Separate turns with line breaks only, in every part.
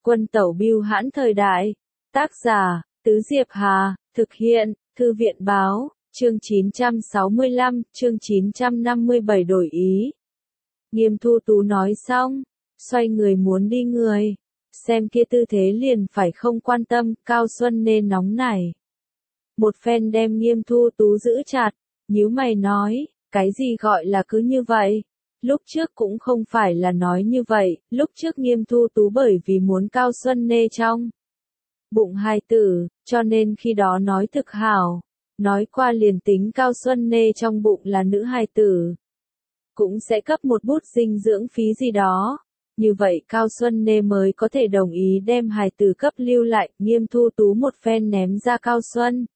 Quân tẩu bưu hãn thời đại. Tác giả, Tứ Diệp Hà, thực hiện, Thư viện báo, chương 965, chương 957 đổi ý. Nghiêm Thu Tú nói xong, xoay người muốn đi người. Xem kia tư thế liền phải không quan tâm, Cao Xuân nên nóng nảy. Một phen đem Nghiêm Thu Tú giữ chặt, nhíu mày nói, cái gì gọi là cứ như vậy? Lúc trước cũng không phải là nói như vậy, lúc trước Nghiêm Thu Tú bởi vì muốn Cao Xuân Nê trong bụng hài tử, cho nên khi đó nói thực hảo, nói qua liền tính Cao Xuân Nê trong bụng là nữ hài tử, cũng sẽ cấp một bút dinh dưỡng phí gì đó. Như vậy Cao Xuân Nê mới có thể đồng ý đem hài tử cấp lưu lại. Nghiêm Thu Tú một phen ném ra Cao Xuân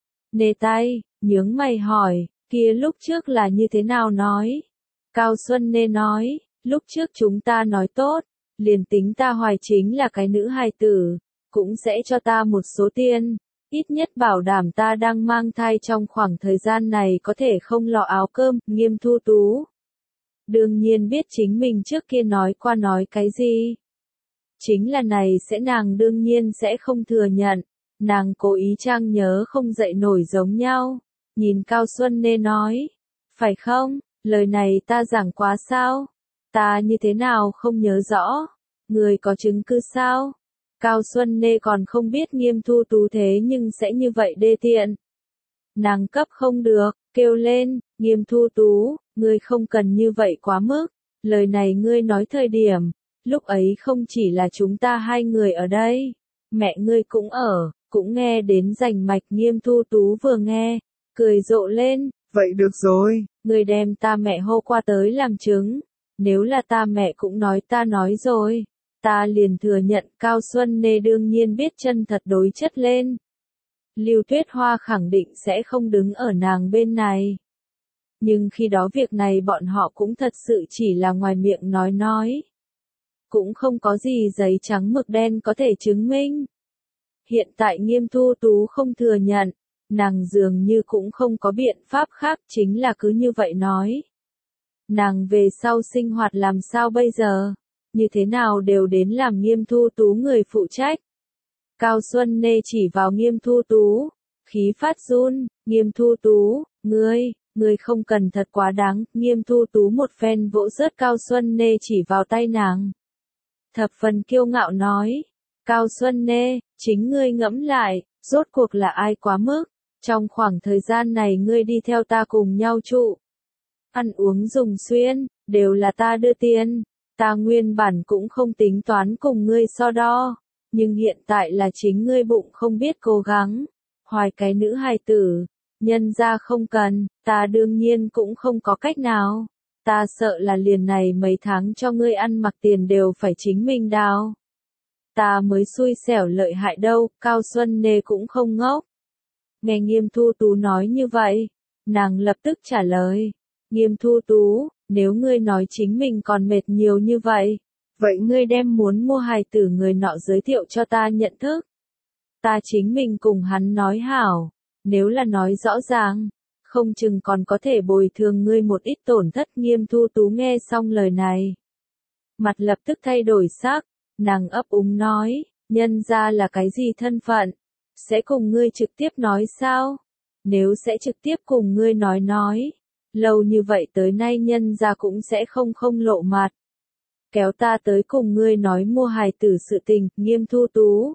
Nê tay, nhướng mày hỏi, kia lúc trước là như thế nào nói? Cao Xuân Nê nói, lúc trước chúng ta nói tốt, liền tính ta hoài chính là cái nữ hài tử, cũng sẽ cho ta một số tiền, ít nhất bảo đảm ta đang mang thai trong khoảng thời gian này có thể không lo áo cơm. Nghiêm Thu Tú đương nhiên biết chính mình trước kia nói qua nói cái gì. Chính là này sẽ nàng đương nhiên sẽ không thừa nhận, nàng cố ý trang nhớ không dậy nổi giống nhau, nhìn Cao Xuân Nê nói, phải không, lời này ta giảng quá sao, ta như thế nào không nhớ rõ, người có chứng cứ sao? Cao Xuân Nê còn không biết Nghiêm Thu Tú thế nhưng sẽ như vậy đê tiện. Nàng cấp không được, kêu lên, Nghiêm Thu Tú, ngươi không cần như vậy quá mức, lời này ngươi nói thời điểm, lúc ấy không chỉ là chúng ta hai người ở đây, mẹ ngươi cũng ở, cũng nghe đến rành mạch. Nghiêm Thu Tú vừa nghe, cười rộ lên,
vậy được rồi,
ngươi đem ta mẹ hô qua tới làm chứng, nếu là ta mẹ cũng nói ta nói rồi, ta liền thừa nhận. Cao Xuân Nê đương nhiên biết chân thật đối chất lên. Lưu Tuyết Hoa khẳng định sẽ không đứng ở nàng bên này. Nhưng khi đó việc này bọn họ cũng thật sự chỉ là ngoài miệng nói. Cũng không có gì giấy trắng mực đen có thể chứng minh. Hiện tại Nghiêm Thu Tú không thừa nhận, nàng dường như cũng không có biện pháp khác, chính là cứ như vậy nói. Nàng về sau sinh hoạt làm sao bây giờ? Như thế nào đều đến làm Nghiêm Thu Tú người phụ trách. Cao Xuân Nê chỉ vào Nghiêm Thu Tú, khí phát run, Nghiêm Thu Tú, ngươi không cần thật quá đáng. Nghiêm Thu Tú một phen vỗ rớt Cao Xuân Nê chỉ vào tay nàng. Thập phần kiêu ngạo nói, Cao Xuân Nê, chính ngươi ngẫm lại, rốt cuộc là ai quá mức, trong khoảng thời gian này ngươi đi theo ta cùng nhau trụ. Ăn uống dùng xuyên, đều là ta đưa tiền, ta nguyên bản cũng không tính toán cùng ngươi so đo. Nhưng hiện tại là chính ngươi bụng không biết cố gắng, hoài cái nữ hài tử, nhân ra không cần, ta đương nhiên cũng không có cách nào, ta sợ là liền này mấy tháng cho ngươi ăn mặc tiền đều phải chính mình đào. Ta mới xui xẻo lợi hại đâu. Cao Xuân Nê cũng không ngốc. Nghe Nghiêm Thu Tú nói như vậy, nàng lập tức trả lời, Nghiêm Thu Tú, nếu ngươi nói chính mình còn mệt nhiều như vậy, vậy ngươi đem muốn mua hài tử người nọ giới thiệu cho ta nhận thức. Ta chính mình cùng hắn nói hảo, nếu là nói rõ ràng, không chừng còn có thể bồi thường ngươi một ít tổn thất. Nghiêm Thu Tú nghe xong lời này, mặt lập tức thay đổi sắc, nàng ấp úng nói, nhân ra là cái gì thân phận, sẽ cùng ngươi trực tiếp nói sao? Nếu sẽ trực tiếp cùng ngươi nói, lâu như vậy tới nay nhân ra cũng sẽ không lộ mặt. Kéo ta tới cùng ngươi nói mua hài tử sự tình. Nghiêm Thu Tú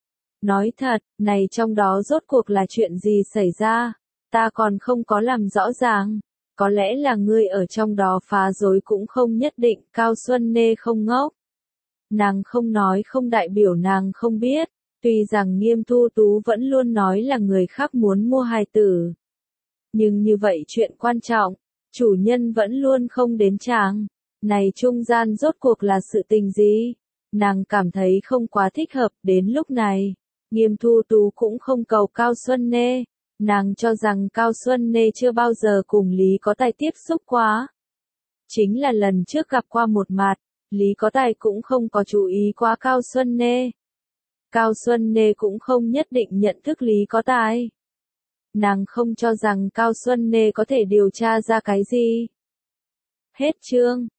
nói thật, này trong đó rốt cuộc là chuyện gì xảy ra, ta còn không có làm rõ ràng, có lẽ là ngươi ở trong đó phá rối cũng không nhất định. Cao Xuân Nê không ngốc, nàng không nói không đại biểu nàng không biết, tuy rằng Nghiêm Thu Tú vẫn luôn nói là người khác muốn mua hài tử, nhưng như vậy chuyện quan trọng, chủ nhân vẫn luôn không đến chàng. Này trung gian rốt cuộc là sự tình gì? Nàng cảm thấy không quá thích hợp. Đến lúc này, Nghiêm Thu Tú cũng không cầu Cao Xuân Nê, nàng cho rằng Cao Xuân Nê chưa bao giờ cùng Lý Có Tài tiếp xúc quá. Chính là lần trước gặp qua một mặt, Lý Có Tài cũng không có chú ý qua Cao Xuân Nê. Cao Xuân Nê cũng không nhất định nhận thức Lý Có Tài. Nàng không cho rằng Cao Xuân Nê có thể điều tra ra cái gì. Hết chương.